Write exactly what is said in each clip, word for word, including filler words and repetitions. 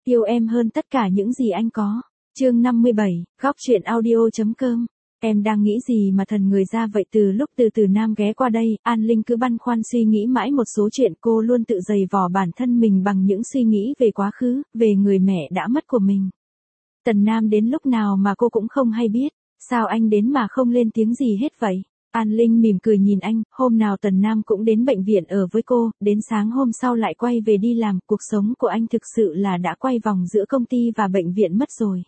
Yêu em hơn tất cả những gì anh có. Chương năm mươi bảy, góc truyện audio.com. Em đang nghĩ gì mà thần người ra vậy? Từ lúc từ từ Nam ghé qua đây, An Linh cứ băn khoăn suy nghĩ mãi một số chuyện. Cô luôn tự giày vò bản thân mình bằng những suy nghĩ về quá khứ, về người mẹ đã mất của mình. Tần Nam đến lúc nào mà cô cũng không hay biết. Sao anh đến mà không lên tiếng gì hết vậy? An Linh mỉm cười nhìn anh. Hôm nào Tần Nam cũng đến bệnh viện ở với cô, đến sáng hôm sau lại quay về đi làm. Cuộc sống của anh thực sự là đã quay vòng giữa công ty và bệnh viện mất rồi.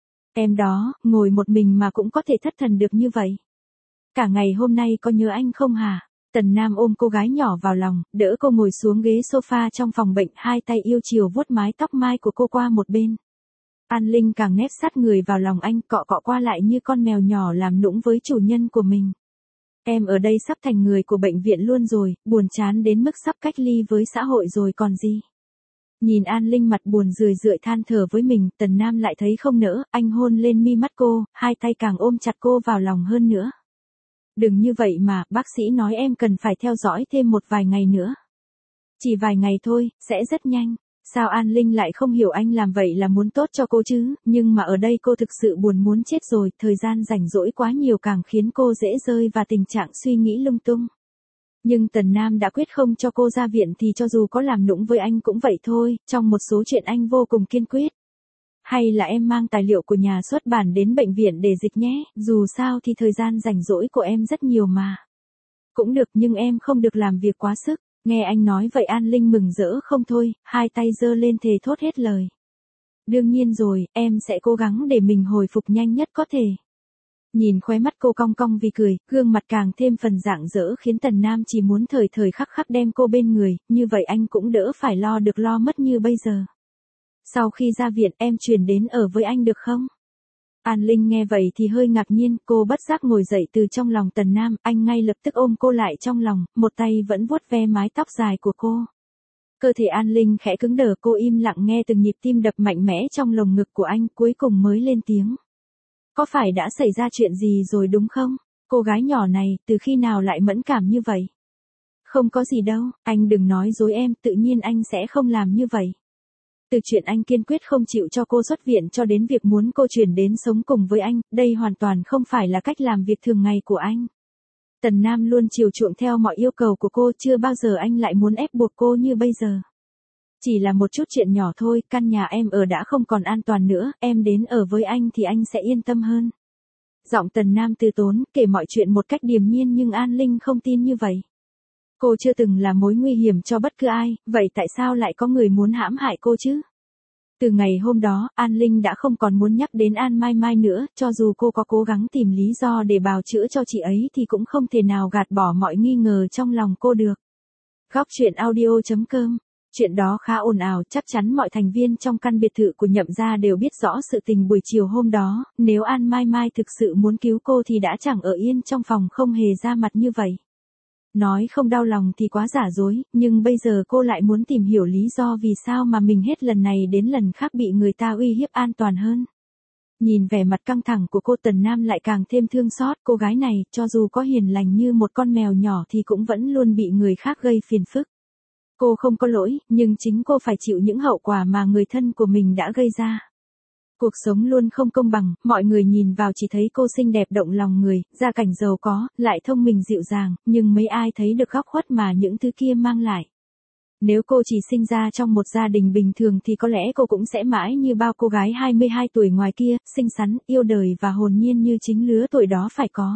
Em đó, ngồi một mình mà cũng có thể thất thần được như vậy. Cả ngày hôm nay có nhớ anh không hả? Tần Nam ôm cô gái nhỏ vào lòng, đỡ cô ngồi xuống ghế sofa trong phòng bệnh, hai tay yêu chiều vuốt mái tóc mai của cô qua một bên. An Linh càng nép sát người vào lòng anh, cọ cọ qua lại như con mèo nhỏ làm nũng với chủ nhân của mình. Em ở đây sắp thành người của bệnh viện luôn rồi, buồn chán đến mức sắp cách ly với xã hội rồi còn gì. Nhìn An Linh mặt buồn rười rượi than thở với mình, Tần Nam lại thấy không nỡ, anh hôn lên mi mắt cô, hai tay càng ôm chặt cô vào lòng hơn nữa. Đừng như vậy mà, bác sĩ nói em cần phải theo dõi thêm một vài ngày nữa. Chỉ vài ngày thôi, sẽ rất nhanh. Sao An Linh lại không hiểu anh làm vậy là muốn tốt cho cô chứ, nhưng mà ở đây cô thực sự buồn muốn chết rồi, thời gian rảnh rỗi quá nhiều càng khiến cô dễ rơi vào tình trạng suy nghĩ lung tung. Nhưng Tần Nam đã quyết không cho cô ra viện thì cho dù có làm nũng với anh cũng vậy thôi, trong một số chuyện anh vô cùng kiên quyết. Hay là em mang tài liệu của nhà xuất bản đến bệnh viện để dịch nhé, dù sao thì thời gian rảnh rỗi của em rất nhiều mà. Cũng được nhưng em không được làm việc quá sức. Nghe anh nói vậy An Linh mừng rỡ không thôi, hai tay giơ lên thề thốt hết lời. Đương nhiên rồi, em sẽ cố gắng để mình hồi phục nhanh nhất có thể. Nhìn khóe mắt cô cong cong vì cười, gương mặt càng thêm phần rạng rỡ khiến Tần Nam chỉ muốn thời thời khắc khắc đem cô bên người, như vậy anh cũng đỡ phải lo được lo mất như bây giờ. Sau khi ra viện em chuyển đến ở với anh được không? An Linh nghe vậy thì hơi ngạc nhiên, cô bất giác ngồi dậy từ trong lòng Tần Nam, anh ngay lập tức ôm cô lại trong lòng, một tay vẫn vuốt ve mái tóc dài của cô. Cơ thể An Linh khẽ cứng đờ, cô im lặng nghe từng nhịp tim đập mạnh mẽ trong lồng ngực của anh, cuối cùng mới lên tiếng. Có phải đã xảy ra chuyện gì rồi đúng không? Cô gái nhỏ này, từ khi nào lại mẫn cảm như vậy? Không có gì đâu, anh đừng nói dối em, tự nhiên anh sẽ không làm như vậy. Từ chuyện anh kiên quyết không chịu cho cô xuất viện cho đến việc muốn cô chuyển đến sống cùng với anh, đây hoàn toàn không phải là cách làm việc thường ngày của anh. Tần Nam luôn chiều chuộng theo mọi yêu cầu của cô, chưa bao giờ anh lại muốn ép buộc cô như bây giờ. Chỉ là một chút chuyện nhỏ thôi, căn nhà em ở đã không còn an toàn nữa, em đến ở với anh thì anh sẽ yên tâm hơn. Giọng Tần Nam từ tốn, kể mọi chuyện một cách điềm nhiên nhưng An Linh không tin như vậy. Cô chưa từng là mối nguy hiểm cho bất cứ ai, vậy tại sao lại có người muốn hãm hại cô chứ? Từ ngày hôm đó, An Linh đã không còn muốn nhắc đến An Mai Mai nữa, cho dù cô có cố gắng tìm lý do để bào chữa cho chị ấy thì cũng không thể nào gạt bỏ mọi nghi ngờ trong lòng cô được. Góc truyện audio.com. Chuyện đó khá ồn ào, chắc chắn mọi thành viên trong căn biệt thự của Nhậm gia đều biết rõ sự tình buổi chiều hôm đó, nếu An Mai Mai thực sự muốn cứu cô thì đã chẳng ở yên trong phòng không hề ra mặt như vậy. Nói không đau lòng thì quá giả dối, nhưng bây giờ cô lại muốn tìm hiểu lý do vì sao mà mình hết lần này đến lần khác bị người ta uy hiếp an toàn hơn. Nhìn vẻ mặt căng thẳng của cô, Tần Nam lại càng thêm thương xót, cô gái này, cho dù có hiền lành như một con mèo nhỏ thì cũng vẫn luôn bị người khác gây phiền phức. Cô không có lỗi, nhưng chính cô phải chịu những hậu quả mà người thân của mình đã gây ra. Cuộc sống luôn không công bằng, mọi người nhìn vào chỉ thấy cô xinh đẹp động lòng người, gia cảnh giàu có, lại thông minh dịu dàng, nhưng mấy ai thấy được góc khuất mà những thứ kia mang lại. Nếu cô chỉ sinh ra trong một gia đình bình thường thì có lẽ cô cũng sẽ mãi như bao cô gái hai mươi hai tuổi ngoài kia, xinh xắn, yêu đời và hồn nhiên như chính lứa tuổi đó phải có.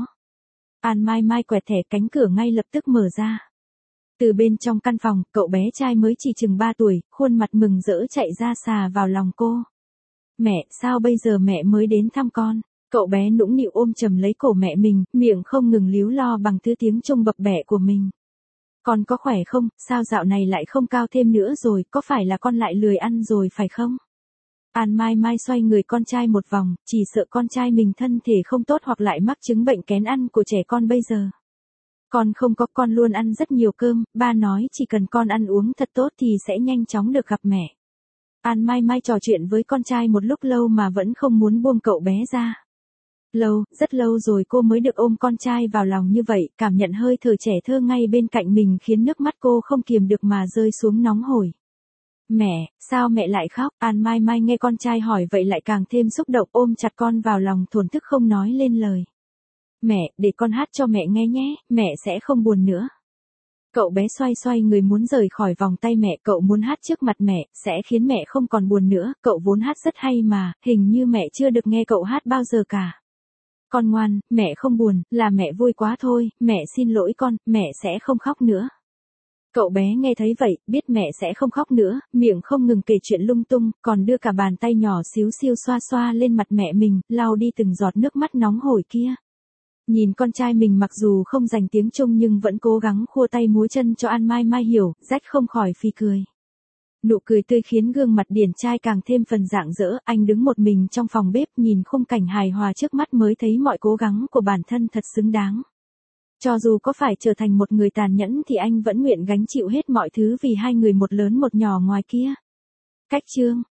An Mai Mai quẹt thẻ, cánh cửa ngay lập tức mở ra. Từ bên trong căn phòng, cậu bé trai mới chỉ chừng ba tuổi, khuôn mặt mừng rỡ chạy ra xà vào lòng cô. Mẹ, sao bây giờ mẹ mới đến thăm con? Cậu bé nũng nịu ôm chầm lấy cổ mẹ mình, miệng không ngừng líu lo bằng thứ tiếng trung bập bẹ của mình. Con có khỏe không, sao dạo này lại không cao thêm nữa rồi, có phải là con lại lười ăn rồi phải không? An Mai Mai xoay người con trai một vòng, chỉ sợ con trai mình thân thể không tốt hoặc lại mắc chứng bệnh kén ăn của trẻ con bây giờ. Con không có, con luôn ăn rất nhiều cơm, ba nói chỉ cần con ăn uống thật tốt thì sẽ nhanh chóng được gặp mẹ. An Mai Mai trò chuyện với con trai một lúc lâu mà vẫn không muốn buông cậu bé ra. Lâu, rất lâu rồi cô mới được ôm con trai vào lòng như vậy, cảm nhận hơi thở trẻ thơ ngay bên cạnh mình khiến nước mắt cô không kiềm được mà rơi xuống nóng hổi. Mẹ, sao mẹ lại khóc? An Mai Mai nghe con trai hỏi vậy lại càng thêm xúc động, ôm chặt con vào lòng thổn thức không nói lên lời. Mẹ, để con hát cho mẹ nghe nhé, mẹ sẽ không buồn nữa. Cậu bé xoay xoay người muốn rời khỏi vòng tay mẹ, cậu muốn hát trước mặt mẹ, sẽ khiến mẹ không còn buồn nữa, cậu vốn hát rất hay mà, hình như mẹ chưa được nghe cậu hát bao giờ cả. Con ngoan, mẹ không buồn, là mẹ vui quá thôi, mẹ xin lỗi con, mẹ sẽ không khóc nữa. Cậu bé nghe thấy vậy, biết mẹ sẽ không khóc nữa, miệng không ngừng kể chuyện lung tung, còn đưa cả bàn tay nhỏ xíu xiu xoa xoa lên mặt mẹ mình, lau đi từng giọt nước mắt nóng hổi kia. Nhìn con trai mình mặc dù không dành tiếng Trung nhưng vẫn cố gắng khua tay múa chân cho An Mai Mai hiểu, rách không khỏi phì cười. Nụ cười tươi khiến gương mặt điển trai càng thêm phần rạng rỡ, anh đứng một mình trong phòng bếp nhìn khung cảnh hài hòa trước mắt mới thấy mọi cố gắng của bản thân thật xứng đáng. Cho dù có phải trở thành một người tàn nhẫn thì anh vẫn nguyện gánh chịu hết mọi thứ vì hai người một lớn một nhỏ ngoài kia. Cách chương